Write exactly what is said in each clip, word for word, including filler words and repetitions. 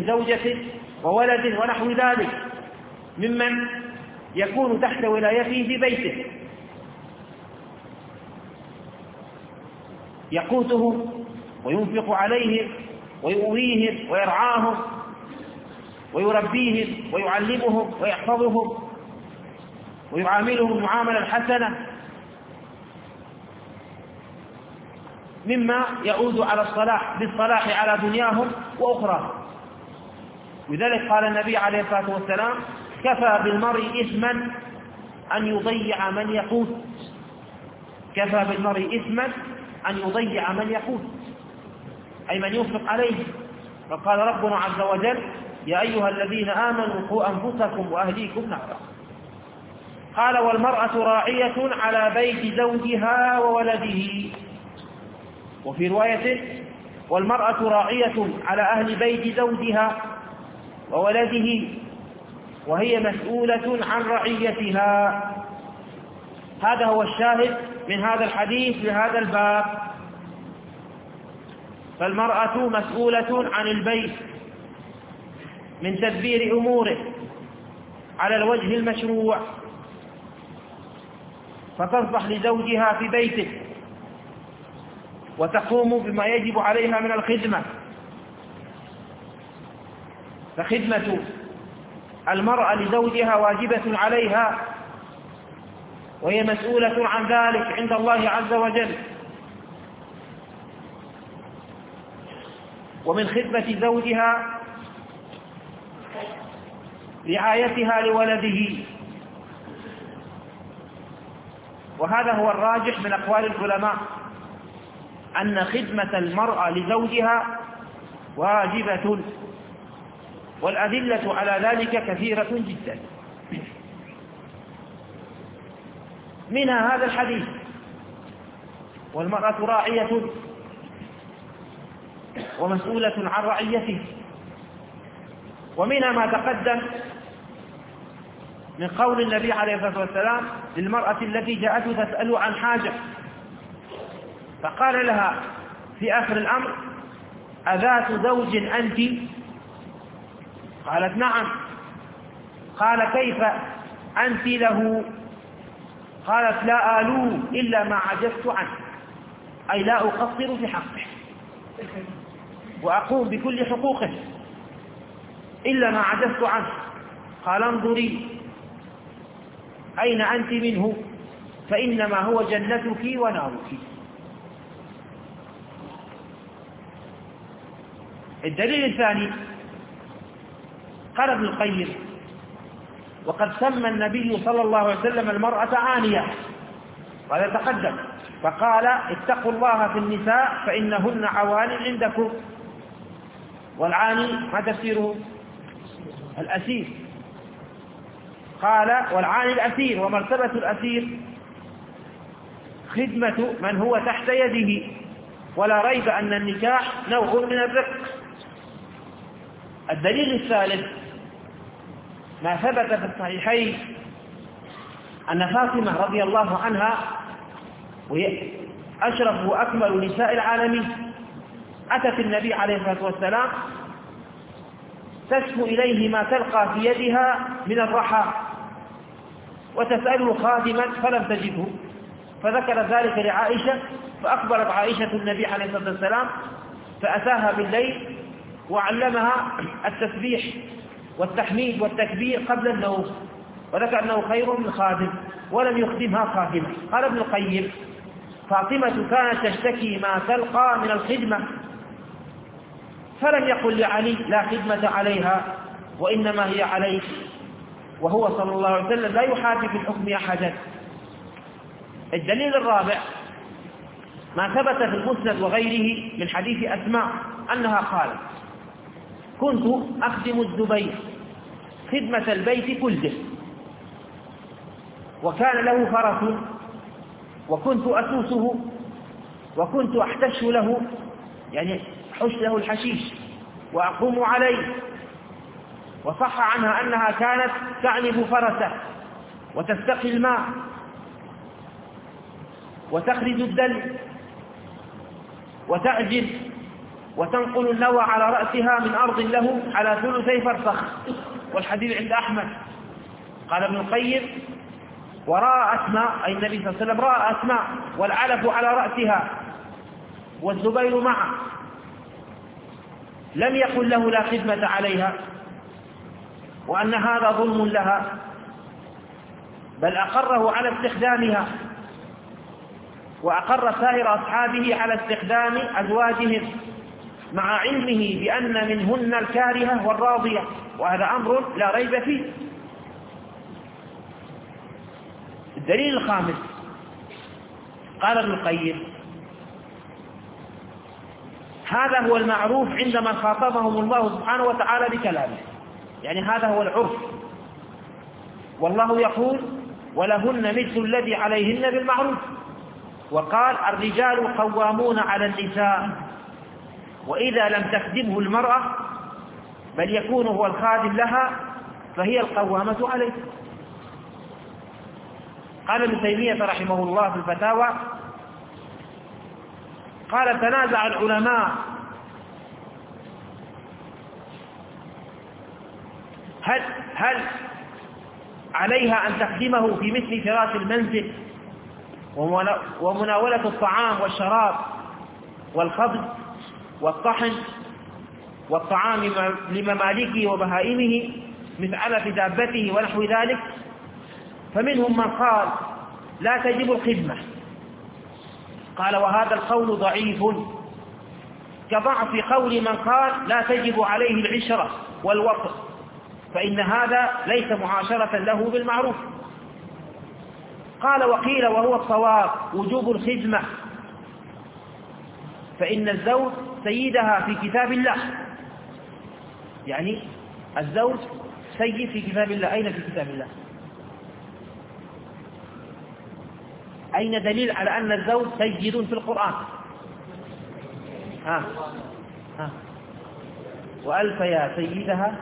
من زوجته وولده ونحو ذلك ممن يكون تحت ولايته في بيته، يقوته وينفق عليهم ويؤويهم ويرعاهم ويربيهم ويعلمهم ويحفظهم ويعاملهم المعاملة الحسنة، مما يعود على الصلاح بالصلاح على دنياهم وأخراهم. لذلك قال النبي عليه الصلاة والسلام: كفى بالمرء إثما أن يضيع من يقوت. كفى بالمرء إثما أن يضيع من يقوت، أي من ينفق عليه. فقال ربنا عز وجل: يا أيها الذين آمنوا قوا أنفسكم وأهليكم نارا. قال: والمرأة راعية على بيت زوجها وولده. وفي رواية: والمرأة راعية على أهل بيت زوجها وولده وهي مسؤولة عن رعيتها. هذا هو الشاهد من هذا الحديث لهذا الباب. فالمرأة مسؤولة عن البيت من تدبير أموره على الوجه المشروع، فتصلح لزوجها في بيته وتقوم بما يجب عليها من الخدمة. فخدمة المرأة لزوجها واجبة عليها، وهي مسؤولة عن ذلك عند الله عز وجل. ومن خدمة زوجها رعايتها لولده، وهذا هو الراجح من أقوال العلماء، أن خدمة المرأة لزوجها واجبة، والأدلة على ذلك كثيرة جدا. منها هذا الحديث: والمرأة راعية ومسؤولة عن رعيته. ومنها ما تقدم من قول النبي عليه الصلاة والسلام للمرأة التي جاءته تسأل عن حاجة، فقال لها في آخر الأمر: أذات زوج أنت؟ قالت: نعم. قال: كيف أنت له؟ قالت: لا آلوه إلا ما عجزت عنه، أي لا أقصر في حقه وأقوم بكل حقوقه إلا ما عجزت عنه. قال: انظري أين أنت منه، فإنما هو جنتك ونارك. الدليل الثاني قال ابن القيم: وقد سمى النبي صلى الله عليه وسلم المرأة عانية، وهذا تقدم، فقال: اتقوا الله في النساء فإنهن عوان عندكم. والعاني ما تفسيره؟ الأسير. قال: والعاني الأسير. ومرتبة الأسير خدمة من هو تحت يده، ولا ريب أن النكاح نوع من الرق. الدليل الثالث ما ثبت في الصحيحين أن فاطمة رضي الله عنها، وهي أشرف وأكمل نساء العالمين، أتت النبي عليه الصلاة والسلام تشكو إليه ما تلقى في يدها من الرحى، وتسأله خادما فلم تجده، فذكر ذلك لعائشة، فأخبرت عائشة النبي عليه الصلاة والسلام، فأتاها بالليل وعلمها التسبيح والتحميد والتكبير قبل النوم، وذكر أنه خير من خادم، ولم يخدمها خادمة. قال ابن القيم: فاطمة كانت تشتكي ما تلقى من الخدمة، فلم يقل لعلي لا خدمة عليها وإنما هي عليك، وهو صلى الله عليه وسلم لا يحاكي في الحكم أحدا. الدليل الرابع ما ثبت في المسند وغيره من حديث أسماء أنها قالت: كنت أخدم الزبير خدمة البيت كله، وكان له فرس وكنت أسوسه وكنت أحتش له، يعني حش له الحشيش وأقوم عليه. وصح عنها أنها كانت تعنف فرسه وتستقي الماء وتخرج الدلو وتأجل وتنقل النوى على رأسها من أرض له على ثلثي فرسخ، والحديث عند أحمد. قال ابن القيم: ورأى أسماء، أي النبي صلى الله عليه وسلم رأى أسماء والعلف على رأسها والزبير معه، لم يقل له لا خدمة عليها وأن هذا ظلم لها، بل أقره على استخدامها، وأقر سائر أصحابه على استخدام أزواجهم مع علمه بأن منهن الكارهة والراضية، وهذا أمر لا ريب فيه. الدليل الخامس قال ابن القيم: هذا هو المعروف عند من خاطبهم الله سبحانه وتعالى بكلامه، يعني هذا هو العرف، والله يقول: ولهن مثل الذي عليهن بالمعروف. وقال: الرجال قوامون على النساء، وإذا لم تخدمه المرأة بل يكون هو الخادم لها فهي القوامة عليه. قال ابن تيمية رحمه الله في الفتاوى: قال: تنازع العلماء هل, هل عليها أن تخدمه في مثل فراش المنزل ومناولة الطعام والشراب والخبز والطحن والطعام لممالكه وبهائمه مثل علف دابته ونحو ذلك. فمنهم من قال: لا تجب الخدمة. قال: وهذا القول ضعيف، كضعف قول من قال: لا تجب عليه العشرة والوقت، فإن هذا ليس معاشرة له بالمعروف. قال: وقيل وهو الصواب وجوب الخدمة، فإن الزوج سيدها في كتاب الله، يعني الزوج سيد في كتاب الله. أين في كتاب الله؟ أين دليل على أن الزوج سيد في القرآن؟ ها ها وألف يا سيدها.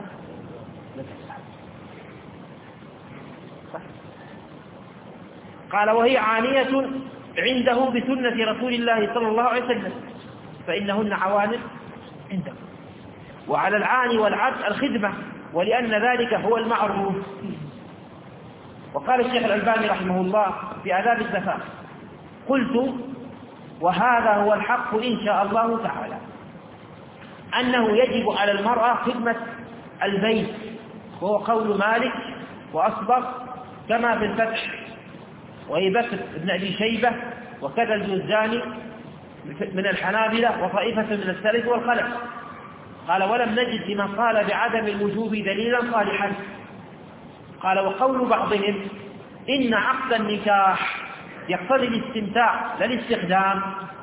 قال: وهي عانية عنده بسنة رسول الله صلى الله عليه وسلم، فإنهن عوانر عنده. وعلى العاني والعبد الخدمة، ولأن ذلك هو المعروف. وقال الشيخ الألباني رحمه الله في آداب الزفاف: قلت: وهذا هو الحق إن شاء الله تعالى، أنه يجب على المرأة خدمة البيت، وهو قول مالك وأصبغ كما في الفتح وأبي بكر بن أبي شيبة، وكذا الجوزاني من الحنابلة وطائفة من السلف والخلف. قال: ولم نجد لمن قال بعدم الوجوب دليلا صالحا. قال: وقول بعضهم إن عقد النكاح يقتضي الاستمتاع لا الاستخدام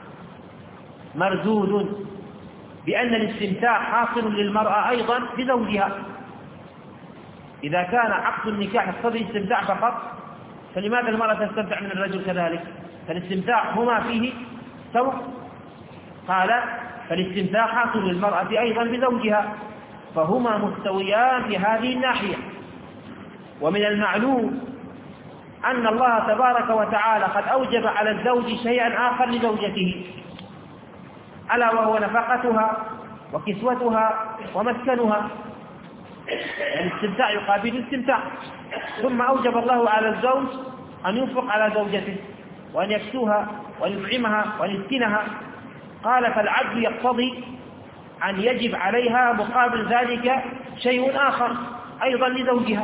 مردود، بأن الاستمتاع حاصل للمرأة أيضا بزوجها. إذا كان عقد النكاح يقتضي الاستمتاع فقط، فلماذا المرأة تستمتع من الرجل كذلك؟ فالاستمتاع هما فيه سواء. قال: فالاستمتاع حاصل للمرأة أيضا بزوجها، فهما مستويان في هذه الناحية. ومن المعلوم أن الله تبارك وتعالى قد أوجب على الزوج شيئا آخر لزوجته، ألا وهو نفقتها وكسوتها ومسكنها، يعني الاستمتاع يقابل الاستمتاع. ثم أوجب الله على الزوج أن ينفق على زوجته وأن يكسوها وأن يطعمها وأن يسكنها. قال: فالعدل يقتضي أن يجب عليها مقابل ذلك شيء آخر أيضا لزوجها،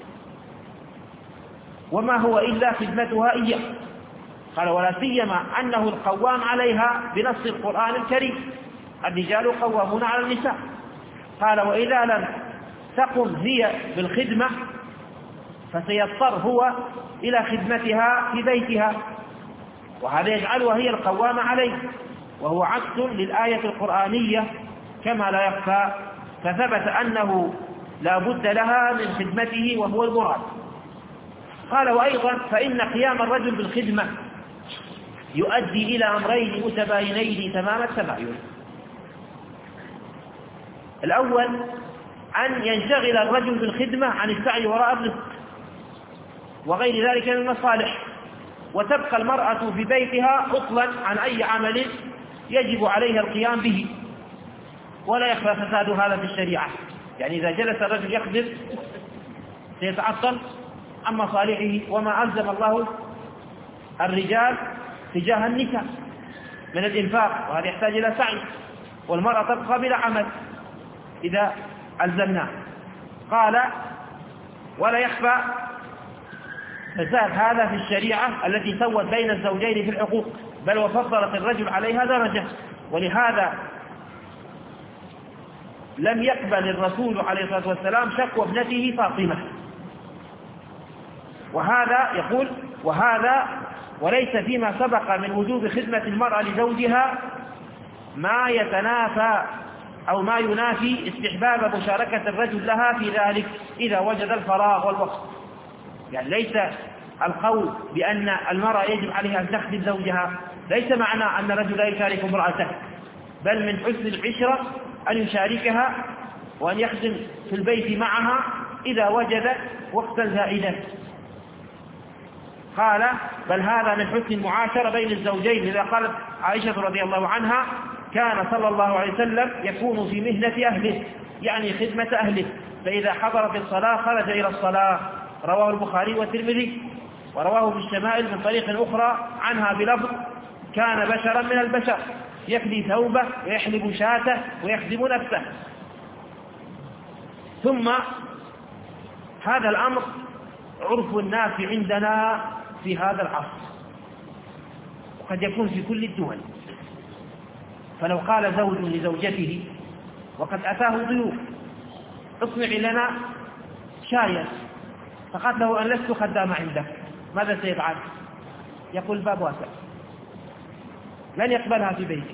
وما هو إلا خدمتها إياه. قال: ولا سيما أنه القوام عليها بنص القرآن الكريم: الرجال قوامون على النساء. قال: وإذا لم تقم هي بالخدمة فسيضطر هو إلى خدمتها في بيتها، وهذا يجعلها هي القوامة عليه، وهو عكس للآية القرآنية كما لا يخفى، فثبت أنه لا بد لها من خدمته وهو المراد. قال: وأيضا فإن قيام الرجل بالخدمة يؤدي إلى أمرين متباينين تمام التباين. الأول أن ينشغل الرجل بالخدمة عن السعي وراء الرزق وغير ذلك من المصالح، وتبقى المرأة في بيتها عطلا عن أي عمل يجب عليها القيام به. ولا يخفى فساد هذا في الشريعة. يعني إذا جلس الرجل يخدم سيتعطل عن مصالحه وما ألزم الله الرجال تجاه النساء من الإنفاق، وهذا يحتاج إلى سعي، والمرأة تبقى بلا عمل إذا ألزمناه. قال ولا يخفى فساد هذا في الشريعة التي سوت بين الزوجين في الحقوق، بل وفضلت الرجل عليها درجة. ولهذا لم يقبل الرسول عليه الصلاة والسلام شكوى ابنته فاطمة. وهذا يقول وهذا وليس فيما سبق من وجوب خدمة المرأة لزوجها ما يتنافى أو ما ينافي استحباب مشاركة الرجل لها في ذلك إذا وجد الفراغ والوقت. يعني ليس القول بأن المرأة يجب عليها أن تخدم زوجها ليس معنى أن الرجل لا يشارك امرأته، بل من حسن العشرة أن يشاركها وأن يخدم في البيت معها إذا وجد وقتا زائدا. قال بل هذا من حسن المعاشرة بين الزوجين، إذا قالت عائشة رضي الله عنها كان صلى الله عليه وسلم يكون في مهنة أهله، يعني خدمة أهله، فإذا حضرت الصلاة خرج إلى الصلاة. رواه البخاري والترمذي، ورواه في الشمائل من طريق أخرى عنها بلفظ كان بشرا من البشر يفدي ثوبه ويحلب شاته ويخدم نفسه. ثم هذا الأمر عرف الناس عندنا في هذا العصر، وقد يكون في كل الدول. فلو قال زوج لزوجته وقد أتاه ضيوف اصنعي لنا شايا، فقال له أن لست خدام عندك، ماذا سيفعل؟ يقول الباب واسع، لن يقبلها في بيته.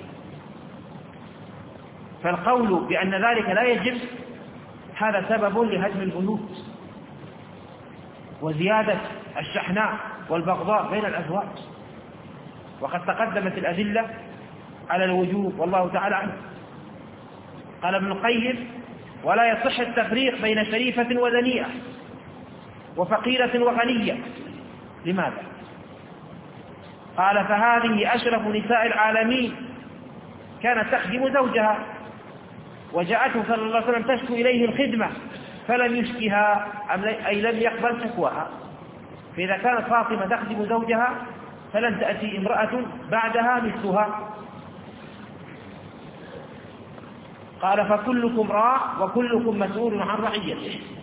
فالقول بأن ذلك لا يجب هذا سبب لهدم البيوت وزيادة الشحناء والبغضاء بين الأزواج، وقد تقدمت الأدلة على الوجوب والله تعالى عنه. قال ابن القيم ولا يصح التفريق بين شريفة ودنيئة وفقيرة وغنية. لماذا؟ قال فهذه أشرف نساء العالمين كانت تخدم زوجها، وجاءته صلى الله عليه وسلم تشكو إليه الخدمة فلم يشكها أي لم يقبل شكواها. فإذا كانت فاطمة تخدم زوجها فلن تأتي امرأة بعدها مثلها. قال فكلكم راع وكلكم مسؤول عن رعيته.